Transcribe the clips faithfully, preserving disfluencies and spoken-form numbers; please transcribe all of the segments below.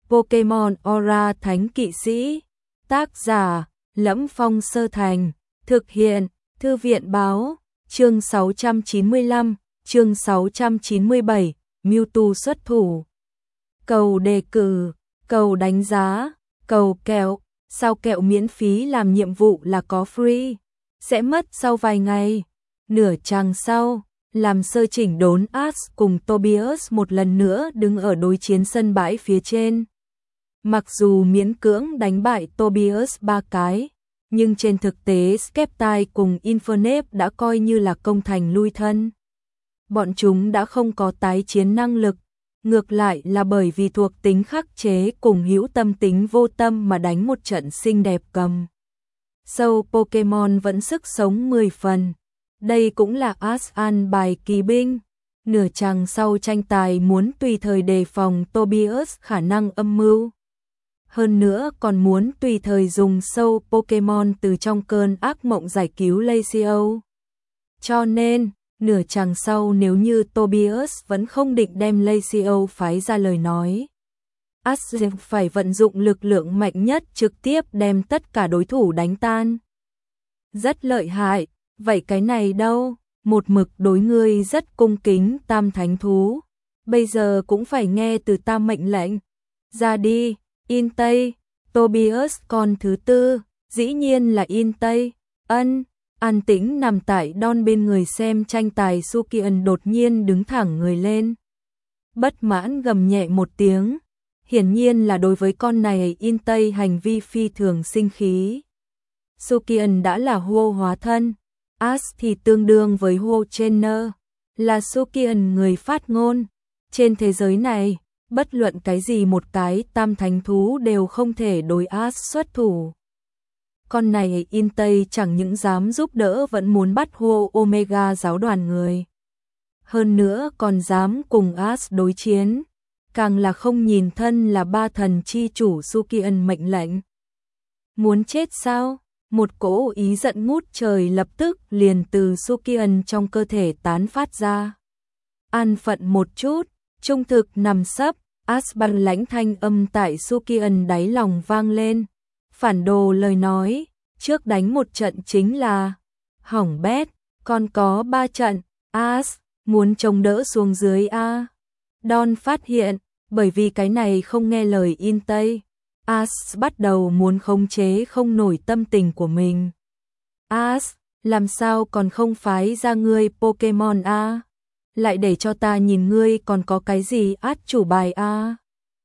Pokemon Aura Thánh Kỵ Sĩ. Tác giả: Lẫm Phong Sơ Thành. Thực hiện: Thư viện báo. Chương sáu trăm chín mươi lăm, chương sáu trăm chín mươi bảy, Mewtwo xuất thủ. Cầu đề cử, cầu đánh giá, cầu kẹo, sao kẹo miễn phí làm nhiệm vụ là có free, sẽ mất sau vài ngày. Nửa chặng sau, làm sơ chỉnh đốn Ash cùng Tobias một lần nữa đứng ở đối chiến sân bãi phía trên. Mặc dù miễn cưỡng đánh bại Tobias ba cái, nhưng trên thực tế Sceptile cùng Infernape đã coi như là công thành lui thân. Bọn chúng đã không có tái chiến năng lực, ngược lại là bởi vì thuộc tính khắc chế cùng hữu tâm tính vô tâm mà đánh một trận xinh đẹp cầm. Sâu Pokemon vẫn sức sống mười phần. Đây cũng là Ash an bài kỳ binh. Nửa chặng sau tranh tài muốn tùy thời đề phòng Tobias khả năng âm mưu. Hơn nữa còn muốn tùy thời dùng sâu Pokemon từ trong cơn ác mộng giải cứu Lacio. Cho nên, nửa chặng sau nếu như Tobias vẫn không định đem Lacio phái ra lời nói, Ash phải vận dụng lực lượng mạnh nhất trực tiếp đem tất cả đối thủ đánh tan. Rất lợi hại, vậy cái này đâu, một mực đối ngươi rất cung kính tam thánh thú, bây giờ cũng phải nghe từ ta mệnh lệnh. Ra đi, Intei. Tobias con thứ tư, dĩ nhiên là Intei. Ân, an tĩnh nằm tại Don bên người xem tranh tài Sukian đột nhiên đứng thẳng người lên. Bất mãn gầm nhẹ một tiếng, hiển nhiên là đối với con này Intei hành vi phi thường sinh khí. Sukian đã là Huo hóa thân, Ash thì tương đương với Huo Trainer, là Sukian người phát ngôn. Trên thế giới này, bất luận cái gì một cái tam thánh thú đều không thể đối Ash xuất thủ. Con này Intei chẳng những dám giúp đỡ vẫn muốn bắt Huo Omega giáo đoàn người. Hơn nữa còn dám cùng Ash đối chiến, càng là không nhìn thân là ba thần chi chủ Sukian mệnh lệnh. Muốn chết sao? Một cỗ ý giận ngút trời lập tức liền từ Sukian trong cơ thể tán phát ra. An phận một chút, trung thực nằm sấp, Ash băng lãnh thanh âm tại Sukian đáy lòng vang lên. Phản đồ lời nói, trước đánh một trận chính là hỏng bét, còn có ba trận, Ash muốn chống đỡ xuống dưới a. Don phát hiện, bởi vì cái này không nghe lời Intei, Ash bắt đầu muốn khống chế không nổi tâm tình của mình. Ash, làm sao còn không phái ra ngươi Pokemon a? Lại để cho ta nhìn ngươi còn có cái gì át chủ bài a?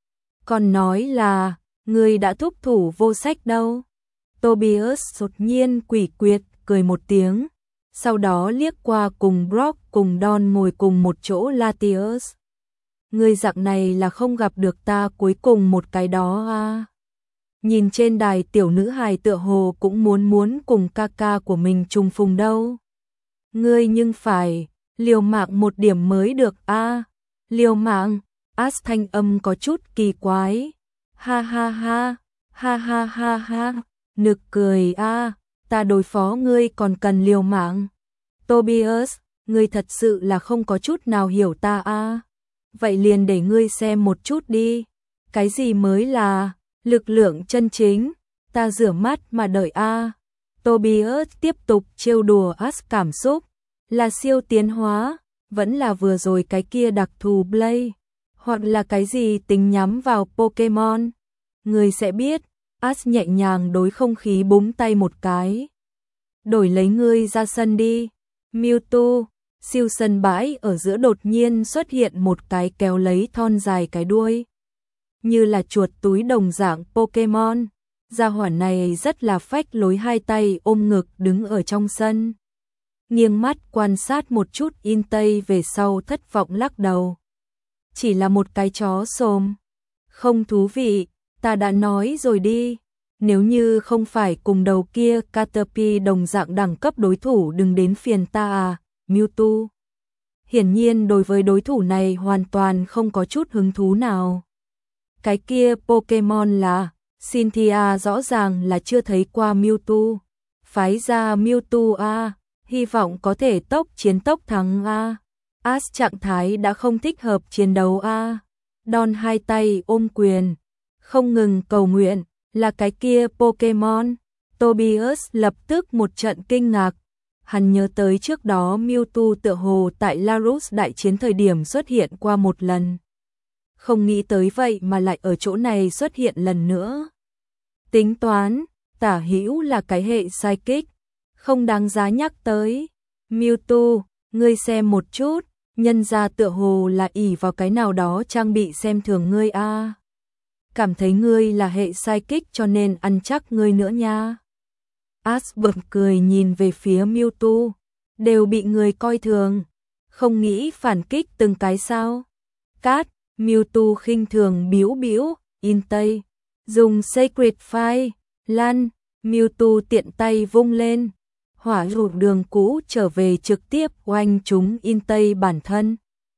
Còn nói là, ngươi đã thúc thủ vô sách đâu. Tobias đột nhiên quỷ quyệt, cười một tiếng, sau đó liếc qua cùng Brock cùng Don ngồi cùng một chỗ Latios. Ngươi dạng này là không gặp được ta cuối cùng một cái đó a. Nhìn trên đài tiểu nữ hài tựa hồ cũng muốn muốn cùng ca ca của mình trùng phùng đâu. Ngươi nhưng phải liều mạng một điểm mới được a. Liều mạng, Ash thanh âm có chút kỳ quái. Ha ha ha, ha ha ha ha, nực cười a, ta đối phó ngươi còn cần liều mạng. Tobias, ngươi thật sự là không có chút nào hiểu ta a. Vậy liền để ngươi xem một chút đi, cái gì mới là lực lượng chân chính, ta rửa mắt mà đợi a. Tobias tiếp tục trêu đùa Ash cảm xúc, là siêu tiến hóa, vẫn là vừa rồi cái kia đặc thù Blade, hoặc là cái gì tính nhắm vào Pokemon. Người sẽ biết. Ash nhẹ nhàng đối không khí búng tay một cái. Đổi lấy ngươi ra sân đi. Mewtwo, siêu sân bãi ở giữa đột nhiên xuất hiện một cái kéo lấy thon dài cái đuôi. Như là chuột túi đồng dạng Pokemon. Gia hỏa này rất là phách lối, hai tay ôm ngực đứng ở trong sân. Nghiêng mắt quan sát một chút Intei về sau thất vọng lắc đầu. Chỉ là một cái chó xồm. Không thú vị, ta đã nói rồi đi. Nếu như không phải cùng đầu kia Caterpie đồng dạng đẳng cấp đối thủ đừng đến phiền ta à, Mewtwo. Hiển nhiên đối với đối thủ này hoàn toàn không có chút hứng thú nào. Cái kia Pokemon là, Cynthia rõ ràng là chưa thấy qua Mewtwo. Phái ra Mewtwo a, hy vọng có thể tốc chiến tốc thắng a. Ash trạng thái đã không thích hợp chiến đấu a. Don hai tay ôm quyền, không ngừng cầu nguyện, là cái kia Pokemon. Tobias lập tức một trận kinh ngạc. Hắn nhớ tới trước đó Mewtwo tựa hồ tại Larus đại chiến thời điểm xuất hiện qua một lần. Không nghĩ tới vậy mà lại ở chỗ này xuất hiện lần nữa. Tính toán, tả hữu là cái hệ psychic, không đáng giá nhắc tới. Mewtwo, ngươi xem một chút, nhân ra tựa hồ là ỷ vào cái nào đó trang bị xem thường ngươi a. À. Cảm thấy ngươi là hệ psychic cho nên ăn chắc ngươi nữa nha. Ash bật cười nhìn về phía Mewtwo, đều bị người coi thường, không nghĩ phản kích từng cái sao? Cát, Mewtwo khinh thường biếu biếu, Intei, dùng Sacred Fire, lan, Mewtwo tiện tay vung lên, hỏa rụt đường cũ trở về trực tiếp oanh trúng Intei bản thân.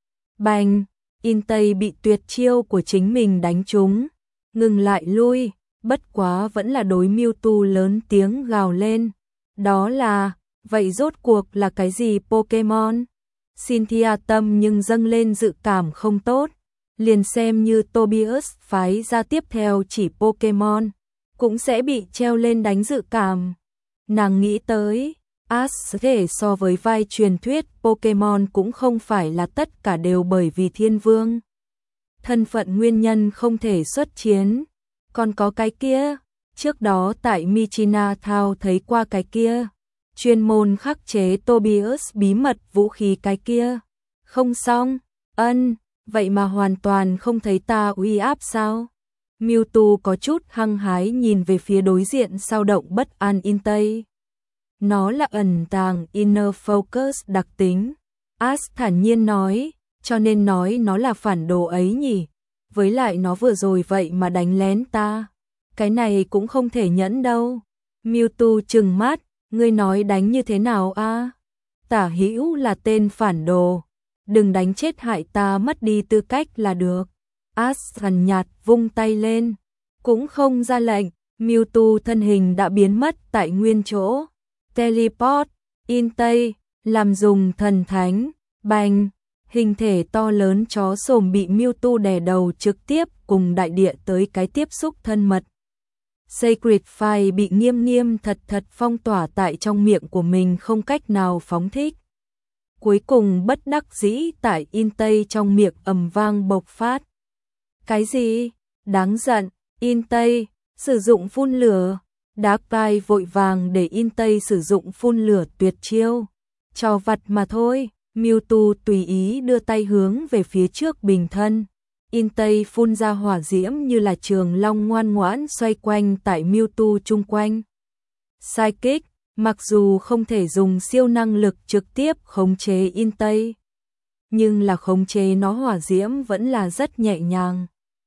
Bành, Intei bị tuyệt chiêu của chính mình đánh trúng, ngừng lại lui. Bất quá vẫn là đối Mewtwo lớn tiếng gào lên. Đó là, vậy rốt cuộc là cái gì Pokemon? Cynthia tâm nhưng dâng lên dự cảm không tốt. Liền xem như Tobias phái ra tiếp theo chỉ Pokemon, cũng sẽ bị treo lên đánh dự cảm. Nàng nghĩ tới, Ash thể so với vai truyền thuyết Pokemon cũng không phải là tất cả đều bởi vì thiên vương. Thân phận nguyên nhân không thể xuất chiến. Còn có cái kia, trước đó tại Michina Town thấy qua cái kia, chuyên môn khắc chế Tobias bí mật vũ khí cái kia. Không xong, ân, vậy mà hoàn toàn không thấy ta uy áp sao? Mewtwo có chút hăng hái nhìn về phía đối diện sao động bất an Intei. Nó là ẩn tàng Inner Focus đặc tính. Ash thản nhiên nói, cho nên nói nó là phản đồ ấy nhỉ. Với lại nó vừa rồi vậy mà đánh lén ta. Cái này cũng không thể nhẫn đâu. Mewtwo trừng mắt, ngươi nói đánh như thế nào a? À? Tả hữu là tên phản đồ. Đừng đánh chết hại ta mất đi tư cách là được. Ash hằn nhạt vung tay lên. Cũng không ra lệnh, Mewtwo thân hình đã biến mất tại nguyên chỗ. Teleport, Intei, làm dùng thần thánh, bành. Hình thể to lớn chó sồm bị Mewtwo đè đầu trực tiếp cùng đại địa tới cái tiếp xúc thân mật. Sacred Fire bị nghiêm nghiêm thật thật phong tỏa tại trong miệng của mình không cách nào phóng thích. Cuối cùng bất đắc dĩ tại Intei trong miệng ầm vang bộc phát. Cái gì? Đáng giận, Intei, sử dụng phun lửa. Darkrai vội vàng để Intei sử dụng phun lửa tuyệt chiêu. Trò vặt mà thôi. Mewtwo tùy ý đưa tay hướng về phía trước bình thân. Intei phun ra hỏa diễm như là trường long ngoan ngoãn xoay quanh tại Mewtwo chung quanh. Psychic, mặc dù không thể dùng siêu năng lực trực tiếp khống chế Intei, nhưng là khống chế nó hỏa diễm vẫn là rất nhẹ nhàng.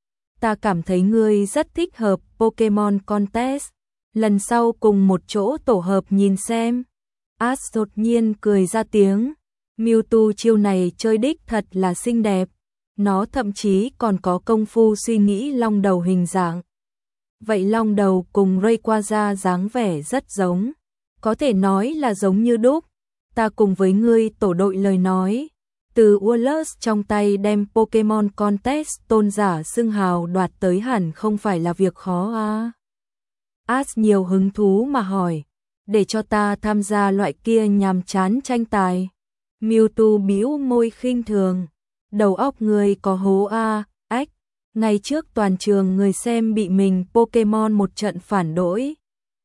Ta cảm thấy ngươi rất thích hợp Pokemon Contest. Lần sau cùng một chỗ tổ hợp nhìn xem. Ash đột nhiên cười ra tiếng. Mewtwo chiêu này chơi đích thật là xinh đẹp. Nó thậm chí còn có công phu suy nghĩ long đầu hình dạng. Vậy long đầu cùng Rayquaza dáng vẻ rất giống. Có thể nói là giống như đúc. Ta cùng với ngươi tổ đội lời nói. Từ Wallace trong tay đem Pokemon Contest tôn giả xưng hào đoạt tới hẳn không phải là việc khó à. Ash nhiều hứng thú mà hỏi. Để cho ta tham gia loại kia nhàm chán tranh tài. Mewtwo bĩu môi khinh thường. Đầu óc người có hố a, ách. Ngày trước toàn trường người xem bị mình Pokemon một trận phản đối.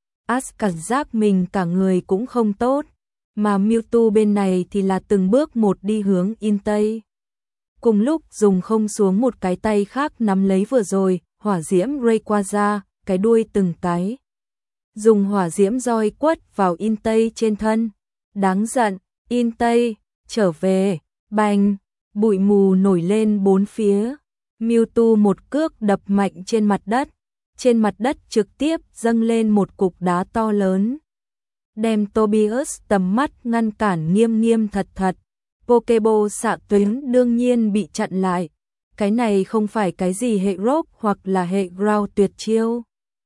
Ash cảm giác mình cả người cũng không tốt. Mà Mewtwo bên này thì là từng bước một đi hướng Intei. Cùng lúc dùng không xuống một cái tay khác nắm lấy vừa rồi, hỏa diễm Rayquaza, cái đuôi từng cái. Dùng hỏa diễm roi quất vào Intei trên thân. Đáng giận, Intei, trở về, bành, bụi mù nổi lên bốn phía. Mewtwo một cước đập mạnh trên mặt đất. Trên mặt đất trực tiếp dâng lên một cục đá to lớn. Đem Tobias tầm mắt ngăn cản nghiêm nghiêm thật thật. Pokeball xạ tuyến đương nhiên bị chặn lại. Cái này không phải cái gì hệ rock hoặc là hệ ground tuyệt chiêu,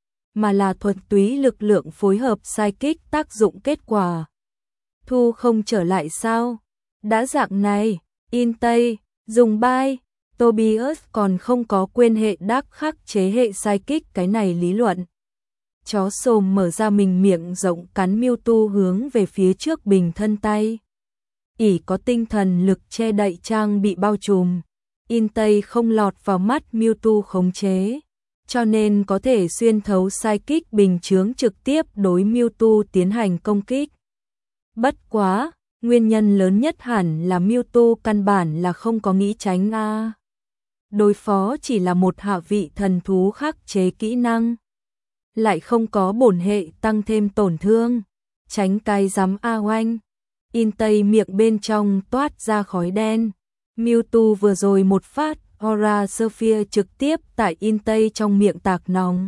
mà là thuần túy lực lượng phối hợp psychic tác dụng kết quả. Thu không trở lại sao? Đã dạng này, Intei, dùng bye. Tobias còn không có quên hệ đắc khắc chế hệ psychic cái này lý luận. Chó xồm mở ra mình miệng rộng cắn Mewtwo hướng về phía trước bình thân tay. ỷ có tinh thần lực che đậy trang bị bao trùm. Intei không lọt vào mắt Mewtwo khống chế, cho nên có thể xuyên thấu psychic bình chướng trực tiếp đối Mewtwo tiến hành công kích. Bất quá, nguyên nhân lớn nhất hẳn là Mewtwo căn bản là không có nghĩ tránh a. Đối phó chỉ là một hạ vị thần thú khắc chế kỹ năng, lại không có bổn hệ tăng thêm tổn thương, tránh cái rắm a oanh. Intei miệng bên trong toát ra khói đen. Mewtwo vừa rồi một phát Aura Sphere trực tiếp tại Intei trong miệng tạc nòng.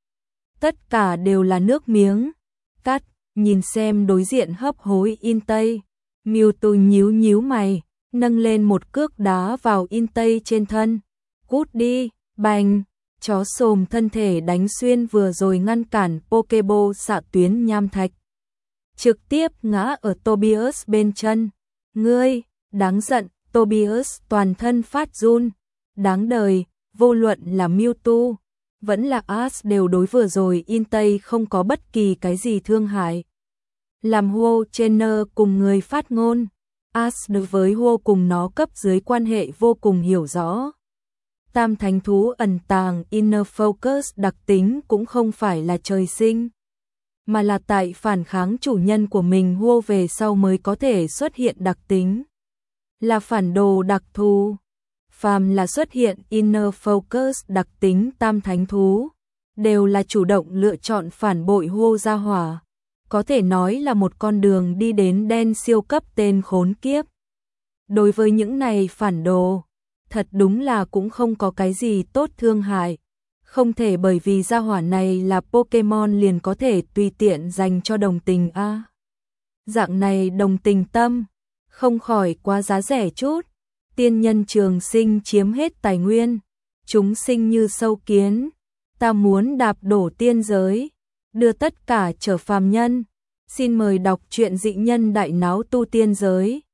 Tất cả đều là nước miếng. Cắt, nhìn xem đối diện hấp hối Intei. Mewtwo nhíu nhíu mày, nâng lên một cước đá vào Intei trên thân. Cút đi, bành, chó xồm thân thể đánh xuyên vừa rồi ngăn cản Pokeball xạ tuyến nham thạch. Trực tiếp ngã ở Tobias bên chân. Ngươi, đáng giận, Tobias toàn thân phát run. Đáng đời, vô luận là Mewtwo, vẫn là Ash đều đối vừa rồi Intei không có bất kỳ cái gì thương hại. Làm Huo Trainer cùng người phát ngôn, Ash đối với Huo cùng nó cấp dưới quan hệ vô cùng hiểu rõ. Tam thánh thú ẩn tàng Inner Focus đặc tính cũng không phải là trời sinh, mà là tại phản kháng chủ nhân của mình Huo về sau mới có thể xuất hiện đặc tính. Là phản đồ đặc thù. Phàm là xuất hiện Inner Focus đặc tính tam thánh thú, đều là chủ động lựa chọn phản bội Huo gia hỏa. Có thể nói là một con đường đi đến đen siêu cấp tên khốn kiếp. Đối với những này phản đồ, thật đúng là cũng không có cái gì tốt thương hại. Không thể bởi vì gia hỏa này là Pokemon liền có thể tùy tiện dành cho đồng tình a. À, dạng này đồng tình tâm, không khỏi quá giá rẻ chút. Tiên nhân trường sinh chiếm hết tài nguyên, chúng sinh như sâu kiến, ta muốn đạp đổ tiên giới, đưa tất cả trở phàm nhân. Xin mời đọc truyện Dị Nhân Đại Náo Tu Tiên Giới.